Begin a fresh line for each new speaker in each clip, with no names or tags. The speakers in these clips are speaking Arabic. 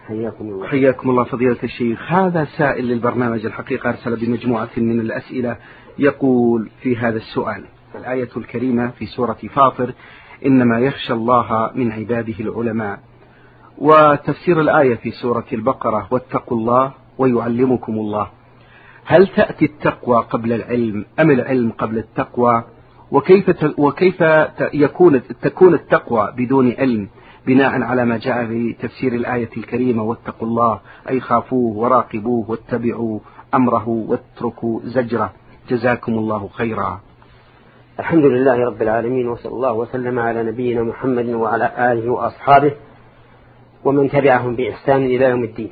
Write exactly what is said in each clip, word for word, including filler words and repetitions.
حياكم الله.
حياكم الله فضيلة الشيخ. هذا سائل للبرنامج الحقيقة أرسل بمجموعة من الأسئلة، يقول في هذا السؤال: الآية الكريمة في سورة فاطر إنما يخشى الله من عباده العلماء، وتفسير الآية في سورة البقرة واتقوا الله ويعلمكم الله، هل تأتي التقوى قبل العلم أم العلم قبل التقوى؟ وكيف وكيف يكون تكون التقوى بدون علم بناء على ما جاء في تفسير الآية الكريمة واتقوا الله أي خافوه وراقبوه واتبعوا أمره واتركوا زجره؟ جزاكم الله خيرا.
الحمد لله رب العالمين، وصلى الله وسلم على نبينا محمد وعلى آله وأصحابه ومن تبعهم بإحسان إلى يوم الدين.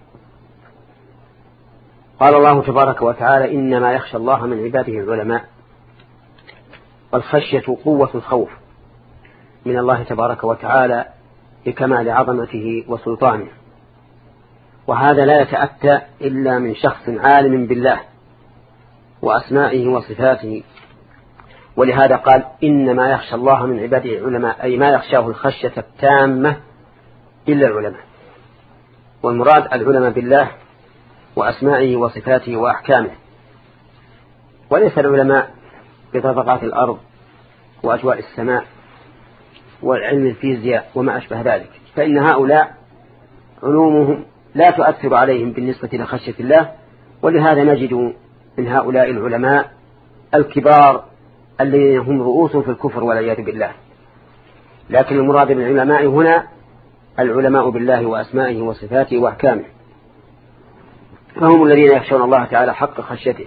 قال الله تبارك وتعالى: إنما يخشى الله من عباده العلماء. والخشية قوة الخوف من الله تبارك وتعالى لكمال عظمته وسلطانه، وهذا لا يتأتى إلا من شخص عالم بالله وأسمائه وصفاته. ولهذا قال: إنما يخشى الله من عباده العلماء، أي ما يخشاه الخشية التامة إلا العلماء. والمراد العلماء بالله وأسمائه وصفاته وأحكامه، وليس العلماء بطبقات الأرض وأجواء السماء والعلم الفيزياء وما أشبه ذلك، فإن هؤلاء علومهم لا تؤثر عليهم بالنسبة لخشية الله. ولهذا نجد من هؤلاء العلماء الكبار الذين هم رؤوسهم في الكفر والعياذ بالله. لكن المراد بالعلماء هنا العلماء بالله وأسمائه وصفاته وأحكامه، فهم الذين يخشون الله تعالى حق خشيته.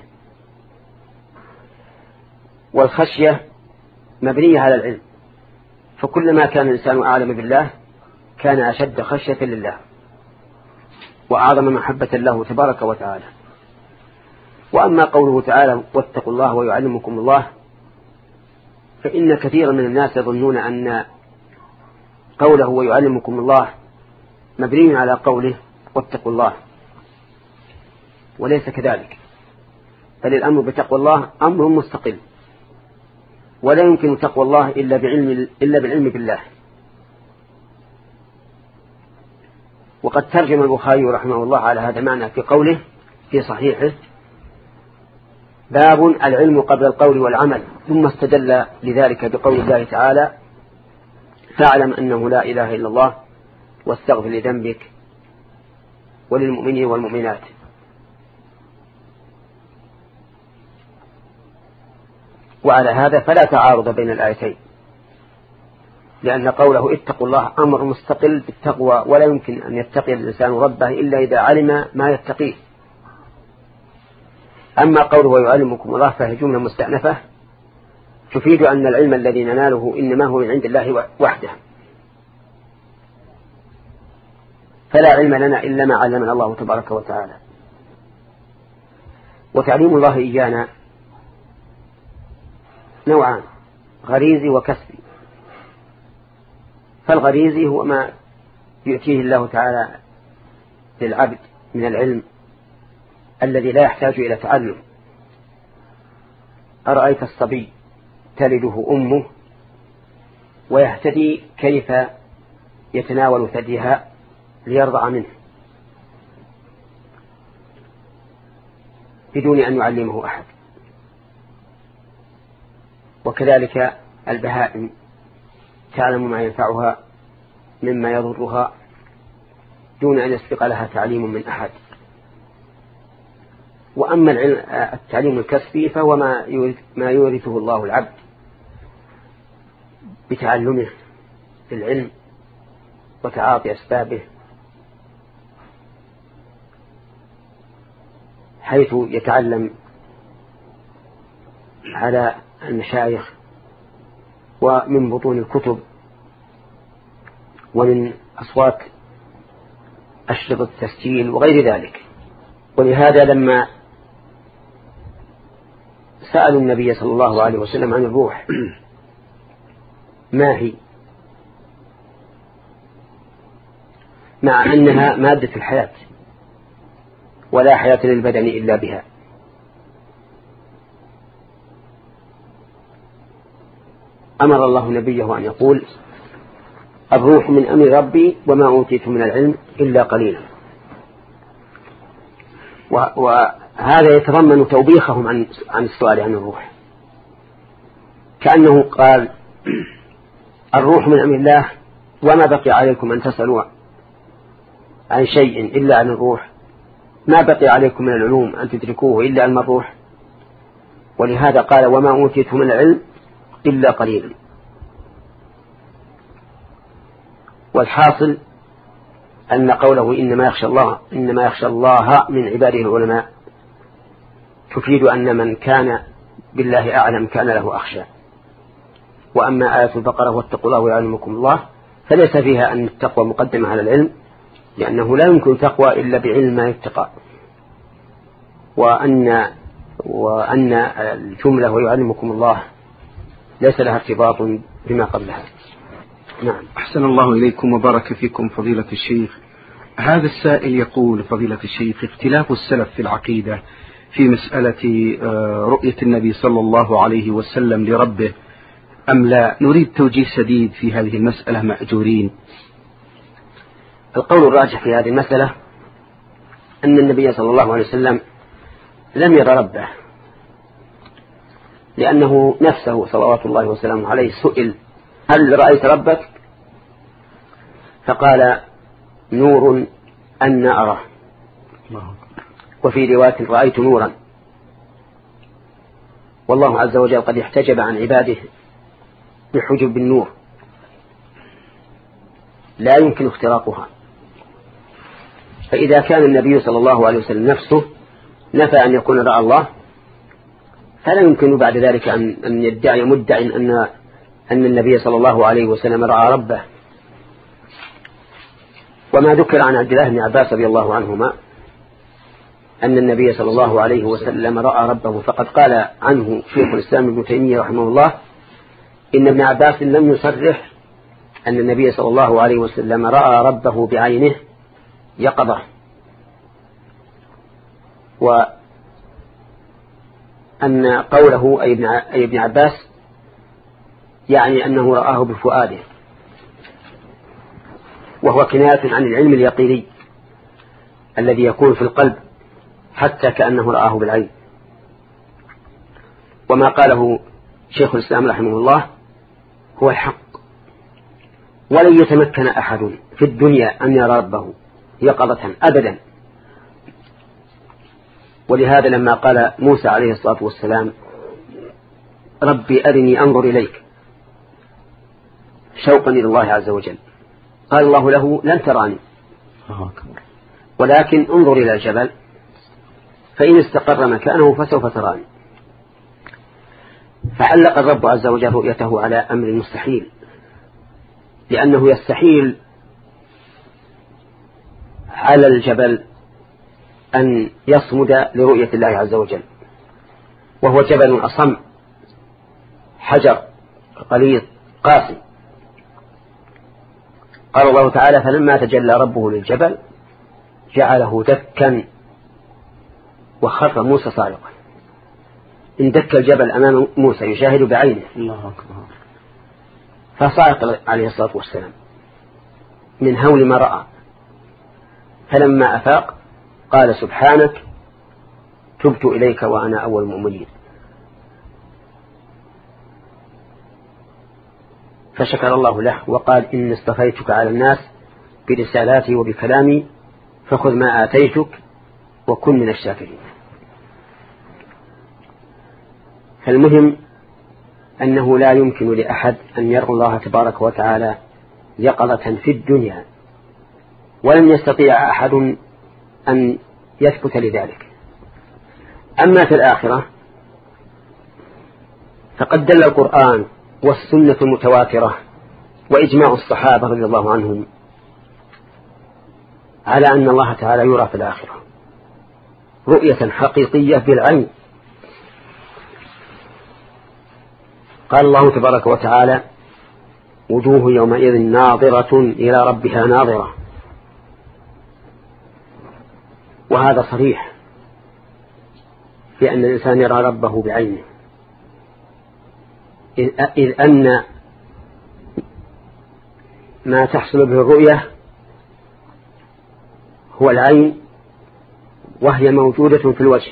والخشية مبنية على العلم، فكلما كان الإنسان أعلم بالله كان أشد خشية لله وأعظم محبة له تبارك وتعالى. وأما قوله تعالى: واتقوا الله ويعلمكم الله، فإن كثيرا من الناس يظنون أن قوله ويعلمكم الله مبني على قوله واتقوا الله، وليس كذلك، بل الأمر بتقوى الله أمر مستقل، ولا يمكن تقوى الله إلا بعلم, إلا بالعلم بالله. وقد ترجم البخاري رحمه الله على هذا المعنى في قوله في صحيحه: باب العلم قبل القول والعمل، ثم استدل لذلك بقول الله تعالى: فاعلم أنه لا إله إلا الله واستغفر لذنبك وللمؤمنين والمؤمنات. وعلى هذا فلا تعارض بين الآيتين، لأن قوله اتقوا الله أمر مستقل بالتقوى، ولا يمكن أن يتقي الإنسان ربه إلا إذا علم ما يتقيه. أما قوله ويعلمكم الله فهي جملة مستأنفة تفيد أن العلم الذي نناله إنما هو من عند الله وحده، فلا علم لنا إلا ما علمنا الله تبارك وتعالى. وتعليم الله إيانا نوعان: غريزي وكسبي. فالغريزي هو ما يؤتيه الله تعالى للعبد من العلم الذي لا يحتاج إلى تعلم. أرأيت الصبي تلده أمه ويهتدي كيف يتناول ثديها ليرضع منه بدون أن يعلمه أحد. وكذلك البهائم تعلم ما ينفعها مما يضرها دون أن يسبق لها تعليم من أحد. وأما التعليم الكسبي فهو ما يورثه الله العبد بتعلمه العلم وتعاطي أسبابه، حيث يتعلم على المشايخ ومن بطون الكتب ومن أصوات أشرطة التسجيل وغير ذلك. ولهذا لما سألوا النبي صلى الله عليه وسلم عن الروح ما هي، مع أنها مادة الحياة ولا حياة للبدن إلا بها، أمر الله نبيه أن يقول: الروح من أمر ربي وما أوتيت من العلم إلا قليلا. وهذا يتضمن توبيخهم عن عن السؤال عن الروح، كأنه قال الروح من أمر الله وما بقي عليكم أن تسألوا عن شيء إلا عن الروح، ما بقي عليكم من العلوم أن تدركوه إلا علم الروح. ولهذا قال وما أوتيت من العلم إلا قليلا. والحاصل أن قوله إنما يخشى الله إنما يخشى الله من عباده العلماء تفيد أن من كان بالله أعلم كان له أخشى. وأما آية البقرة واتقوا الله ويعلمكم الله فليس فيها أن التقوى مقدمة على العلم، لأنه لا يمكن تقوى إلا بعلم ما يتقى، وأن وأن الجملة ويعلمكم الله ليس لها ارتباط بما قبلها.
نعم. أحسن الله إليكم وبارك فيكم فضيلة الشيخ. هذا السائل يقول فضيلة الشيخ اختلاف السلف في العقيدة في مسألة رؤية النبي صلى الله عليه وسلم لربه أم لا، نريد توجيه سديد في هذه المسألة مأجورين.
القول الراجح في هذه المسألة أن النبي صلى الله عليه وسلم لم يرى ربه، لأنه نفسه صلوات الله وسلامه عليه سئل هل رأيت ربك؟ فقال نور أن أراه، وفي رواية رأيت نورا. والله عز وجل قد احتجب عن عباده بحجب النور لا يمكن اختراقها. فإذا كان النبي صلى الله عليه وسلم نفسه نفى أن يكون رأى الله، فلا يمكن بعد ذلك أن يدعي مدعي أن أن النبي صلى الله عليه وسلم رأى ربه. وما ذكر عن عبد الله بن عباس رضي الله عنهما أن النبي صلى الله عليه وسلم رأى ربه، فقد قال عنه شيخ الإسلام ابن تيمية رحمه الله إن ابن عباس لم يصرح أن النبي صلى الله عليه وسلم رأى ربه بعينه يقظة، وأن قوله أي ابن عباس يعني أنه رآه بفؤاده، وهو كناية عن العلم اليقيني الذي يكون في القلب حتى كأنه رآه بالعين. وما قاله شيخ الإسلام رحمه الله هو الحق، ولن يتمكن أحد في الدنيا أن يرى ربه يقظة أبدا. ولهذا لما قال موسى عليه الصلاة والسلام ربي أرني أنظر إليك شوقا إلى الله عز وجل، قال الله له لن تراني ولكن انظر إلى الجبل فإن استقر مكانه فسوف تراني. فعلق الرب عز وجل رؤيته على أمر مستحيل، لأنه يستحيل على الجبل أن يصمد لرؤية الله عز وجل، وهو جبل أصم حجر غليظ قاسي. قال الله تعالى فلما تجلى ربه للجبل جعله دكا وخر موسى صاعقا. إن دك الجبل أمام موسى يشاهد بعينه، الله أكبر، فصاعق عليه الصلاة والسلام من هول ما رأى. فلما أفاق قال سبحانك تبت إليك وأنا أول المؤمنين. فشكر الله له وقال إن اصطفيتك على الناس برسالاتي وبكلامي فخذ ما آتيتك وكن من الشاكرين. فالمهم أنه لا يمكن لأحد أن يرى الله تبارك وتعالى يقظة في الدنيا، ولن يستطيع أحد أن يثبت لذلك. أما في الآخرة فقد دل القرآن والسنة المتواترة وإجماع الصحابة رضي الله عنهم على أن الله تعالى يرى في الآخرة رؤية حقيقية بالعين. قال الله تبارك وتعالى وجوه يومئذ ناظرة إلى ربها ناظرة، وهذا صريح في أن الإنسان يرى ربه بعينه، إذ أن ما تحصل به الرؤية هو العين، وهي موجودة في الوجه،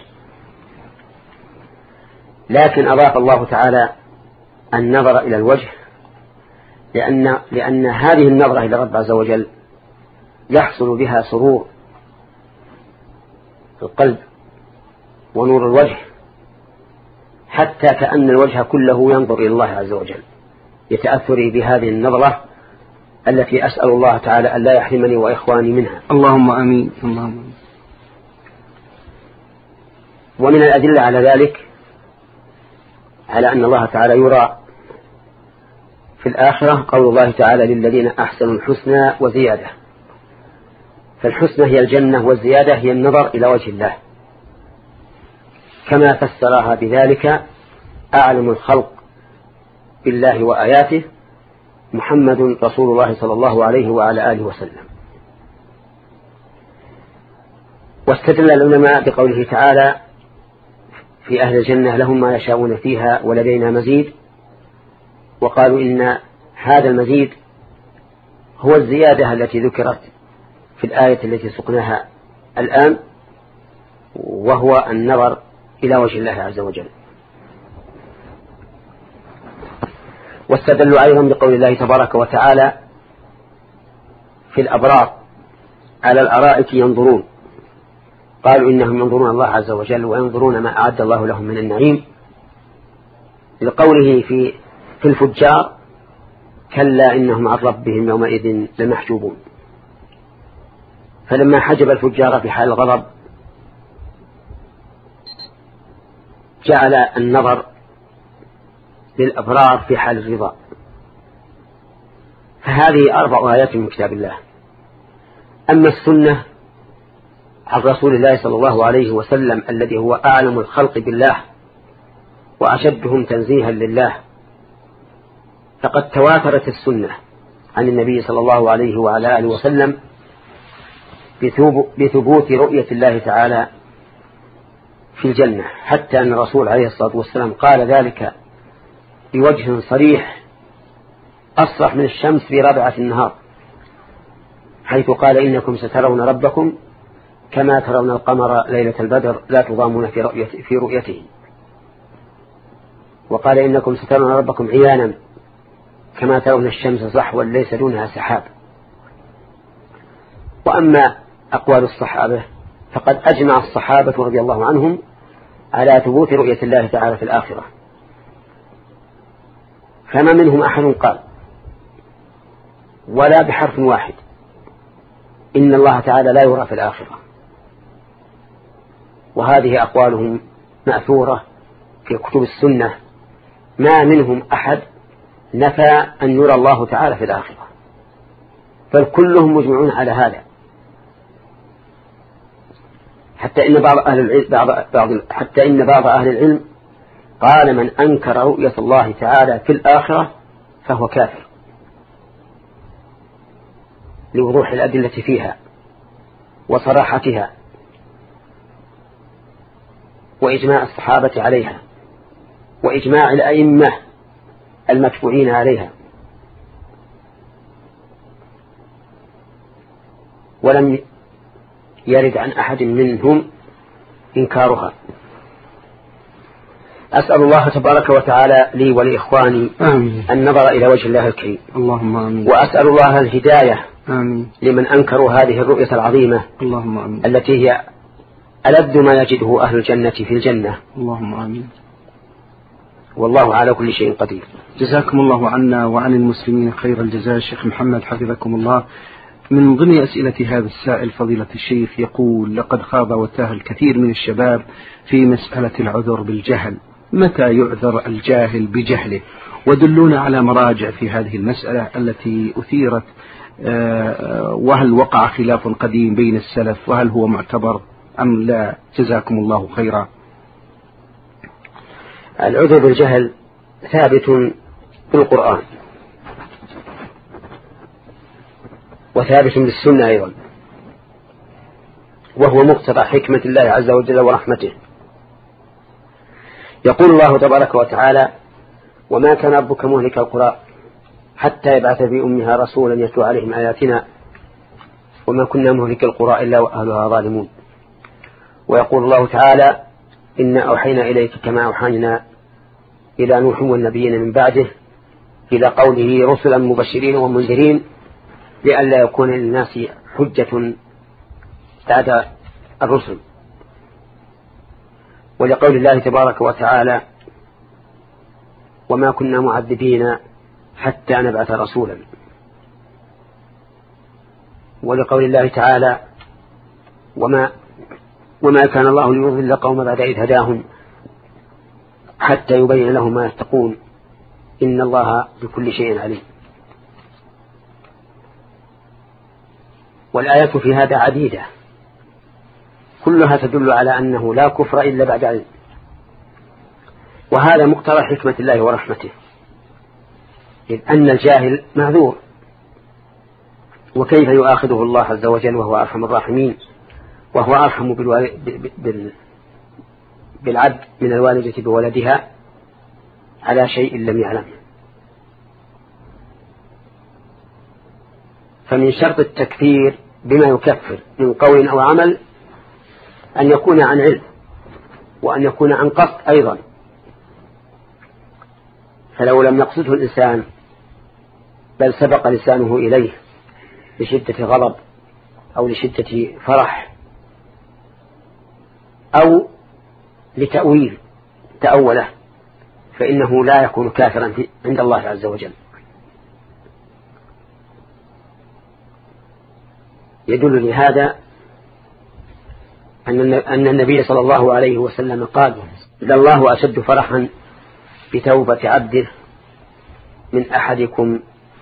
لكن أضاف الله تعالى النظر إلى الوجه لأن, لأن هذه النظرة إلى رب عز وجل يحصل بها سرور القلب ونور الوجه، حتى كأن الوجه كله ينظر إلى الله عز وجل يتأثر بهذه النظرة التي أسأل الله تعالى أن لا يحرمني وإخواني منها.
اللهم آمين. اللهم آمين.
ومن الأدلة على ذلك على أن الله تعالى يرى في الآخرة قول الله تعالى للذين أحسنوا الحسنى وزيادة، فالحسنى هي الجنة والزيادة هي النظر إلى وجه الله، كما فسرها بذلك أعلم الخلق بالله وآياته محمد رسول الله صلى الله عليه وعلى آله وسلم. واستدل العلماء بقوله تعالى في أهل الجنة لهم ما يشاءون فيها ولدينا مزيد، وقالوا إن هذا المزيد هو الزيادة التي ذكرت في الآية التي سقناها الآن، وهو النظر إلى وجه الله عز وجل. واستدلوا أيضا بقول الله تبارك وتعالى في الأبرار على الأرائك ينظرون، قالوا إنهم ينظرون الله عز وجل وينظرون ما أعد الله لهم من النعيم، لقوله في في الفجار كلا إنهم عن ربهم يومئذ لمحجوبون. فلما حجب الفجار في حال الغضب جعل النظر للأبرار في حال الرضا. فهذه أربع آيات من كتاب الله. أما السنة عن رسول الله صلى الله عليه وسلم الذي هو أعلم الخلق بالله وأشدهم تنزيها لله، فقد تواترت السنة عن النبي صلى الله عليه وعلى آله وسلم بثبوت رؤية الله تعالى في الجنة، حتى أن الرسول عليه الصلاة والسلام قال ذلك بوجه صريح أصرح من الشمس في رابعة النهار، حيث قال إنكم سترون ربكم كما ترون القمر ليلة البدر لا تضامون في رؤيته, في رؤيته. وقال إنكم سترون ربكم عيانا كما ترون الشمس صحوا ليس دونها سحاب. وأما أقوال الصحابة فقد أجمع الصحابة رضي الله عنهم على ثبوت رؤية الله تعالى في الآخرة، فما منهم أحد قال ولا بحرف واحد إن الله تعالى لا يرى في الآخرة، وهذه أقوالهم مأثورة في كتب السنة، ما منهم أحد نفى أن يرى الله تعالى في الآخرة، بل كلهم مجمعون على هذا، حتى إن بعض أهل العلم بعض بعض حتى إن بعض أهل العلم قال من أنكر رؤية الله تعالى في الآخرة فهو كافر، لوضوح الأدلة فيها وصراحتها وإجماع الصحابة عليها وإجماع الأئمة المتبوعين عليها، ولم يرد عن أحد منهم إنكارها. أسأل الله تبارك وتعالى لي ولإخواني آمين. النظر إلى وجه الله الكريم،
اللهم آمين.
وأسأل الله الهداية
آمين.
لمن أنكروا هذه الرؤية العظيمة
اللهم آمين.
التي هي ألذ ما يجده أهل الجنة في الجنة.
اللهم آمين.
والله على كل شيء قدير.
جزاكم الله عنا وعن المسلمين خير الجزاء. شيخ محمد حفظكم الله، من ضمن أسئلة هذا السائل فضيلة الشيخ يقول لقد خاض وتاه الكثير من الشباب في مسألة العذر بالجهل، متى يعذر الجاهل بجهله؟ ودلونا على مراجع في هذه المسألة التي أثيرت، وهل وقع خلاف قديم بين السلف وهل هو معتبر أم لا؟ جزاكم الله خيرا.
العذر بالجهل ثابت بالقرآن وثابت بالسنة أيضا، وهو مقتضى حكمة الله عز وجل ورحمته. يقول الله تبارك وتعالى وما كان ربك مهلك القرى حتى يبعث في أمها رسولا يتلو عليهم آياتنا وما كنا مهلك القرى إلا وأهلها ظالمون. ويقول الله تعالى إنا أوحينا إليك كما أوحينا إلى نوح والنبيين من بعده إلى قوله رسلا مبشرين ومنذرين لئلا يكون للناس حجة بعد الرسل. ولقول الله تبارك وتعالى وما كنا معذبين حتى نبعث رسولا. ولقول الله تعالى وما, وما كان الله ليضل قوم بعد إذ هداهم حتى يبين لهم ما يتقون إن الله بكل شيء عليم. والآيات في هذا عديدة كلها تدل على أنه لا كفر إلا بعد علم، وهذا مقتضى حكمة الله ورحمته، إذ أن الجاهل معذور، وكيف يؤاخذه الله عز وجل وهو أرحم الراحمين وهو أرحم بالعبد من الوالدة بولدها على شيء لم يعلم. فمن شرط التكفير بما يكفر من قول أو عمل أن يكون عن علم وأن يكون عن قصد أيضا. فلو لم يقصده الإنسان بل سبق لسانه إليه لشدة غضب أو لشدة فرح أو لتأويل تأوله فإنه لا يكون كافرا عند الله عز وجل. يدل لهذا أن النبي صلى الله عليه وسلم قال لله أشد فرحا بتوبة عبده من أحدكم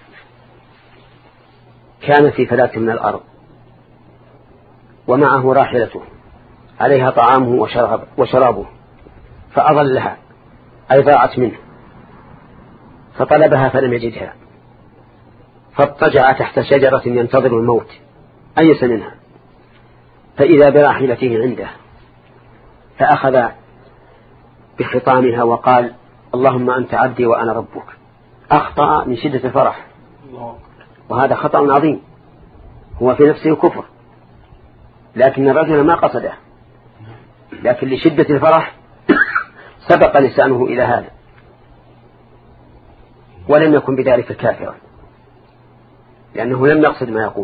كان في فلاة من الأرض ومعه راحلته عليها طعامه وشراب وشرابه فأضلها أي ضاعت منه فطلبها فلم يجدها فاضطجع تحت شجرة ينتظر الموت أيس منها فإذا براحلته عنده فأخذ بخطامها وقال اللهم أنت عبدي وأنا ربك. أخطأ من شدة الفرح، وهذا خطأ عظيم، هو في نفسه كفر، لكن الرجل ما قصده، لكن لشدة الفرح سبق لسانه إلى هذا ولم يكن بذلك كافرا لأنه لم يقصد ما يقول.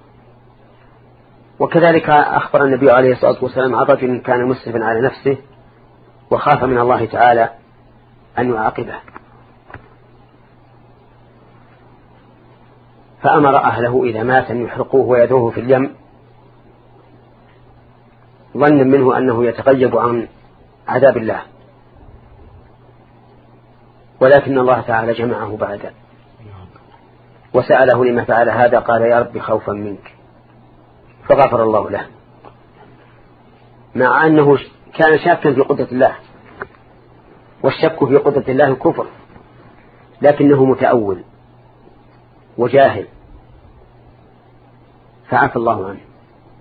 وكذلك أخبر النبي عليه الصلاة والسلام عن رجل كان مسرفا على نفسه وخاف من الله تعالى أن يعاقبه فأمر أهله إذا مات أن يحرقوه ويدوه في اليم ظنا منه أنه يتغيب عن عذاب الله، ولكن الله تعالى جمعه بعد وسأله لما فعل هذا قال يا رب خوفا منك فغفر الله له، مع أنه كان شاكا في قدرة الله، والشك في قدرة الله كفر، لكنه متأول وجاهل فعفى الله عنه.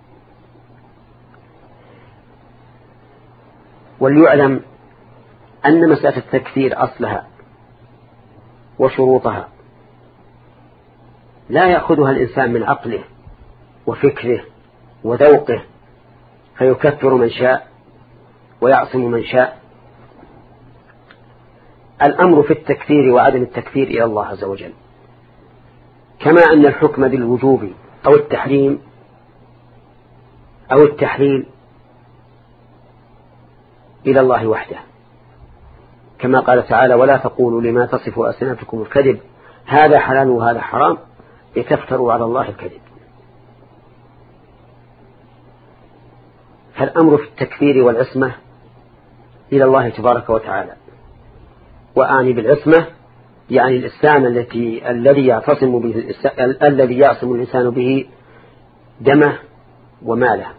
وليعلم أن مسألة التكفير أصلها وشروطها لا يأخذها الإنسان من عقله وفكره وذوقه فيكفر من شاء ويعصم من شاء. الأمر في التكفير وعدم التكفير إلى الله عز وجل، كما أن الحكم بالوجوب أو التحريم أو التحليل إلى الله وحده، كما قال تعالى ولا تقولوا لما تصف ألسنتكم الكذب هذا حلال وهذا حرام لتفتروا على الله الكذب. فالأمر في التكفير والعصمة إلى الله تبارك وتعالى، وآني بالعصمة يعني الإنسان التي الذي يعتصم به الذي يعصم الإنسان به دمه وماله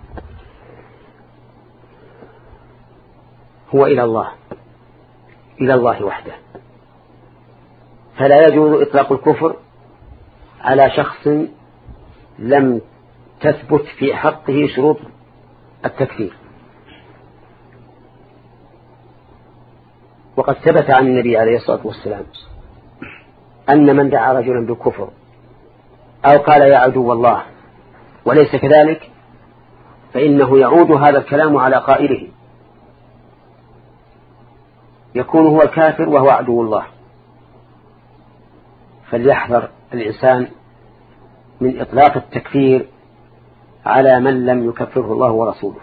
هو إلى الله إلى الله وحده. فلا يجوز إطلاق الكفر على شخص لم تثبت في حقه شروط التكفير. وقد ثبت عن النبي عليه الصلاة والسلام أن من دعا رجلا بالكفر أو قال يا عدو الله وليس كذلك فإنه يعود هذا الكلام على قائله، يكون هو الكافر وهو عدو الله. فليحذر الإنسان من إطلاق التكفير على من لم يكفره الله ورسوله،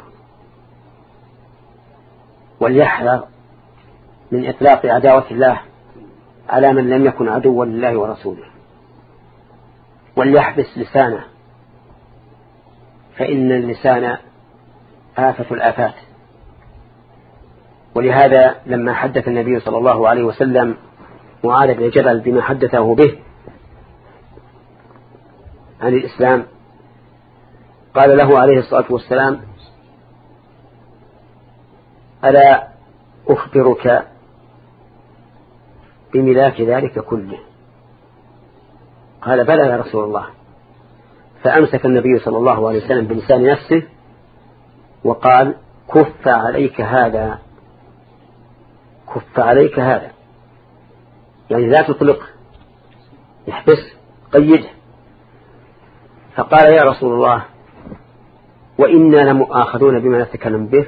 وليحذر من إطلاق عداوة الله على من لم يكن عدوا لله ورسوله، وليحبس لسانه، فإن اللسان آفة الآفات. ولهذا لما حدث النبي صلى الله عليه وسلم معاذ بن جبل بما حدثه به عن الإسلام قال له عليه الصلاة والسلام ألا أخبرك بملاك ذلك كله؟ قال بلى يا رسول الله. فأمسك النبي صلى الله عليه وسلم بلسان نفسه وقال كف عليك هذا، كف عليك هذا، يعني لا تطلق، احبس قيده. فقال يا رسول الله وإنا لمؤاخذون بما نتكلم به،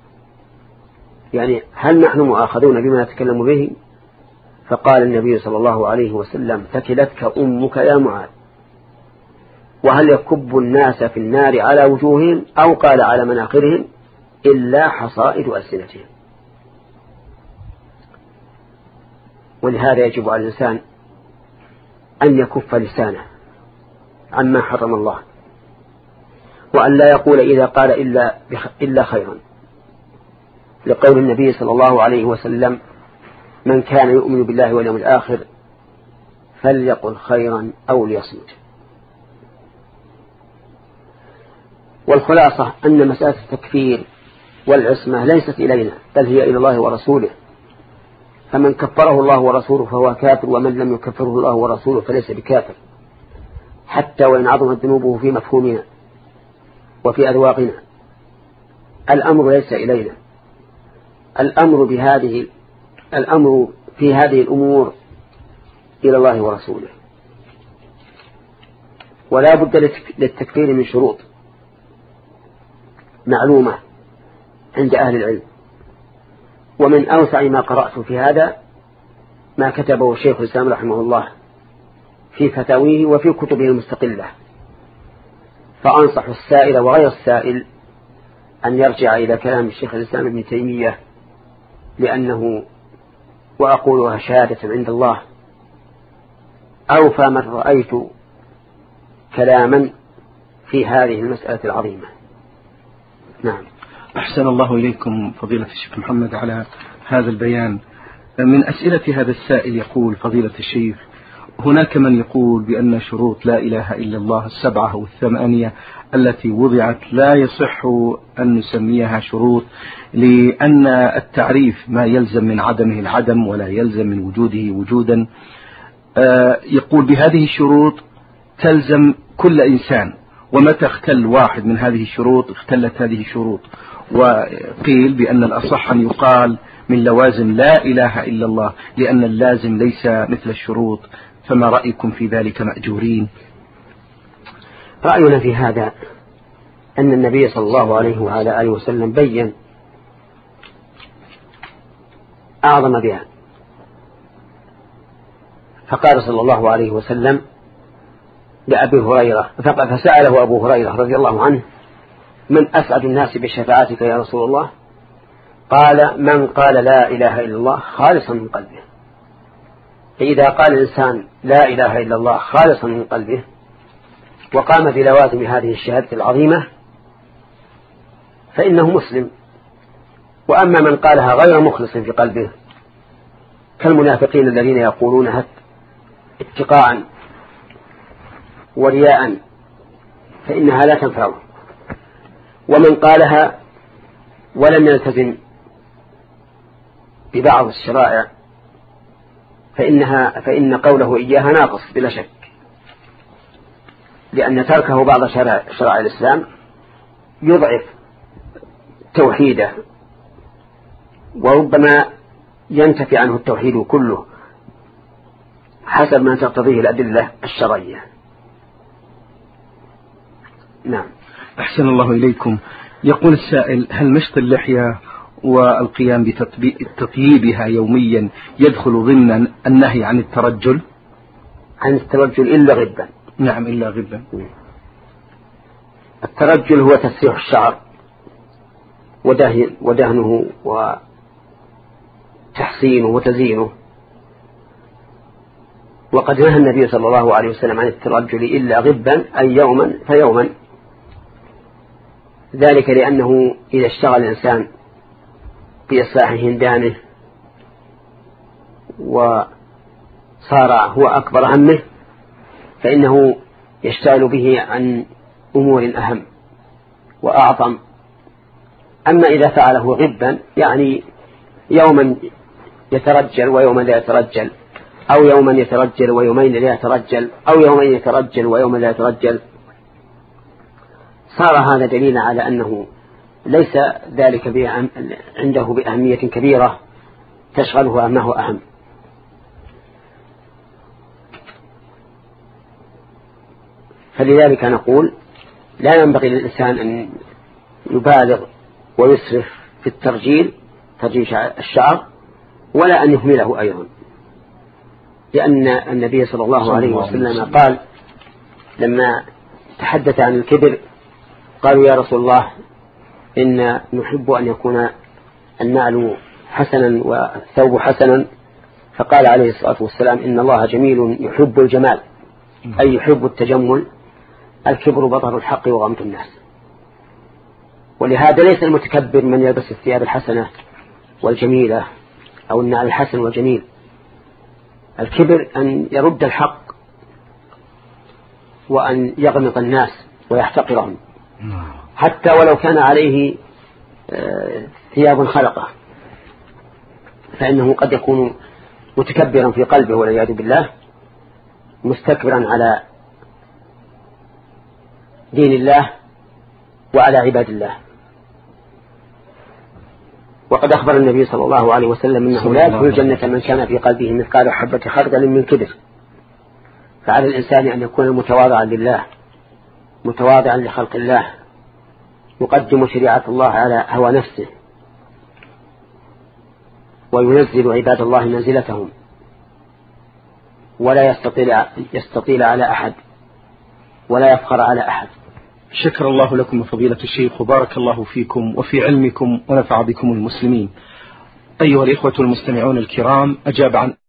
يعني هل نحن مؤاخذون بما نتكلم به؟ فقال النبي صلى الله عليه وسلم ثكلتك أمك يا معاذ، وهل يكب الناس في النار على وجوههم أو قال على مناخرهم إلا حصائد ألسنتهم. ولهذا يجب على الإنسان أن يكف لسانه عما حرم الله، وأن لا يقول إذا قال إلا, إلا خيرا، لقول النبي صلى الله عليه وسلم من كان يؤمن بالله واليوم الآخر فليقل خيرا أو ليصمت. والخلاصة أن مسألة التكفير والعصمة ليست إلينا بل هي إلى الله ورسوله، فمن كفره الله ورسوله فهو كافر، ومن لم يكفره الله ورسوله فليس بكافر، حتى وإن عظمت ذنوبه في مفهومنا وفي أذواقنا. الأمر ليس إلينا، الأمر بهذه الأمر في هذه الأمور إلى الله ورسوله. ولا بد للتكفير من شروط معلومة عند أهل العلم، ومن أوسع ما قرأت في هذا ما كتبه الشيخ الإسلام رحمه الله في فتاويه وفي كتبه المستقلة، فأنصح السائل وغير السائل أن يرجع إلى كلام الشيخ الإسلام ابن تيمية، لأنه وأقولها شهادة عند الله أوفى من رأيت كلاما في هذه المسألة العظيمة. نعم.
أحسن الله إليكم فضيلة الشيخ محمد على هذا البيان. من أسئلة هذا السائل يقول فضيلة الشيخ هناك من يقول بأن شروط لا إله إلا الله السبعة أو الثمانية التي وضعت لا يصح أن نسميها شروط، لأن التعريف ما يلزم من عدمه العدم ولا يلزم من وجوده وجودا. يقول بهذه الشروط تلزم كل إنسان، ومتى اختل واحد من هذه الشروط اختلت هذه الشروط. وقيل بأن الأصح أن يقال من لوازم لا إله إلا الله، لأن اللازم ليس مثل الشروط. فما رأيكم في ذلك مأجورين؟
رأينا في هذا أن النبي صلى الله عليه وعلى آله وسلم بين أعظم بها، فقال صلى الله عليه وسلم لأبي هريرة، فسأله أبو هريرة رضي الله عنه من أسعد الناس بشفاعتك يا رسول الله؟ قال من قال لا إله إلا الله خالصا من قلبه. فإذا قال الإنسان لا إله إلا الله خالصا من قلبه وقام بلوازم هذه الشهادة العظيمة فإنه مسلم. وأما من قالها غير مخلص في قلبه كالمنافقين الذين يقولونها اتقاء ورياء فإنها لا تنفعه. ومن قالها ولم يلتزم ببعض الشرائع فإنها فإن قوله إياها ناقص بلا شك، لأن تركه بعض شرائع الإسلام يضعف توحيده، وربما ينتفي عنه التوحيد كله. حسب ما تقتضيه الأدلة الشرعية. نعم.
أحسن الله إليكم. يقول السائل: هل مشط اللحية والقيام بتطييبها يوميا يدخل ضمن النهي عن الترجل؟
عن الترجل إلا غبا.
نعم، إلا غبا.
الترجل هو تسريح الشعر ودهنه وتحسينه وتزيينه، وقد نهى النبي صلى الله عليه وسلم عن الترجل إلا غبا، أي يوما فيوما، ذلك لأنه إذا اشتغل الإنسان بإصلاح هندانه وصار هو أكبر همه فإنه يشتغل به عن أمور أهم وأعظم. أما إذا فعله غبا، يعني يوما يترجل ويوما لا يترجل، أو يوما يترجل ويومين لا يترجل، أو يومين يترجل ويوما لا يترجل، صار هذا دليلا على أنه ليس ذلك عنده بأهمية كبيرة تشغله عما هو أهم. فلذلك نقول لا ينبغي للإنسان أن يبالغ ويسرف في الترجيل ترجيل الشعر، ولا أن يهمله أيضا، لأن النبي صلى الله عليه وسلم قال لما تحدث عن الكبر قالوا: يا رسول الله، إن نحب أن يكون النعل حسنا والثوب حسنا، فقال عليه الصلاة والسلام: إن الله جميل يحب الجمال، أي يحب التجمل. الكبر بطر الحق وغمط الناس. ولهذا ليس المتكبر من يلبس الثياب الحسنة والجميلة أو النعل الحسن والجميل. الكبر أن يرد الحق وأن يغمط الناس ويحتقرهم، حتى ولو كان عليه ثياب خلقة، فإنه قد يكون متكبرا في قلبه والعياذ بالله، مستكبرا على دين الله وعلى عباد الله. وقد أخبر النبي صلى الله عليه وسلم أنه لا يدخل الجنة من كان في قلبه مثقال حبة خردل من كبر. فعلى الإنسان أن يكون متواضعا لله، متواضعا لخلق الله، يقدم شريعة الله على هوى نفسه، وينزل عباد الله منزلتهم، ولا يستطيل, يستطيل على أحد ولا يفخر على أحد.
شكر الله لكم فضيلة الشيخ، وبارك الله فيكم وفي علمكم ونفع بكم المسلمين. أيها الإخوة المستمعون الكرام، أجاب عن